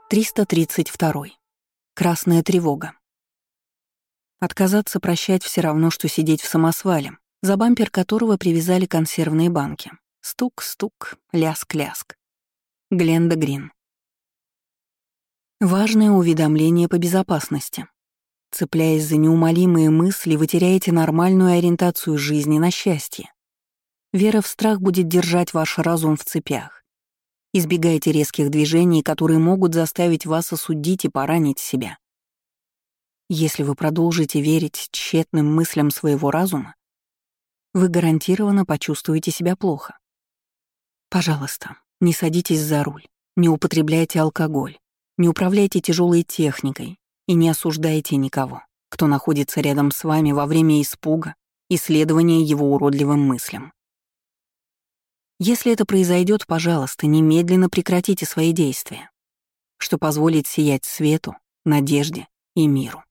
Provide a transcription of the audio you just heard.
332. Красная тревога. Отказаться прощать все равно, что сидеть в самосвале, за бампер которого привязали консервные банки. Стук-стук, ляск-ляск. Гленда Грин. Важное уведомление по безопасности. Цепляясь за неумолимые мысли, вы теряете нормальную ориентацию жизни на счастье. Вера в страх будет держать ваш разум в цепях. Избегайте резких движений, которые могут заставить вас осудить и поранить себя. Если вы продолжите верить тщетным мыслям своего разума, вы гарантированно почувствуете себя плохо. Пожалуйста, не садитесь за руль, не употребляйте алкоголь, не управляйте тяжелой техникой и не осуждайте никого, кто находится рядом с вами во время испуга и следования его уродливым мыслям. Если это произойдет, пожалуйста, немедленно прекратите свои действия, что позволит сиять свету, надежде и миру.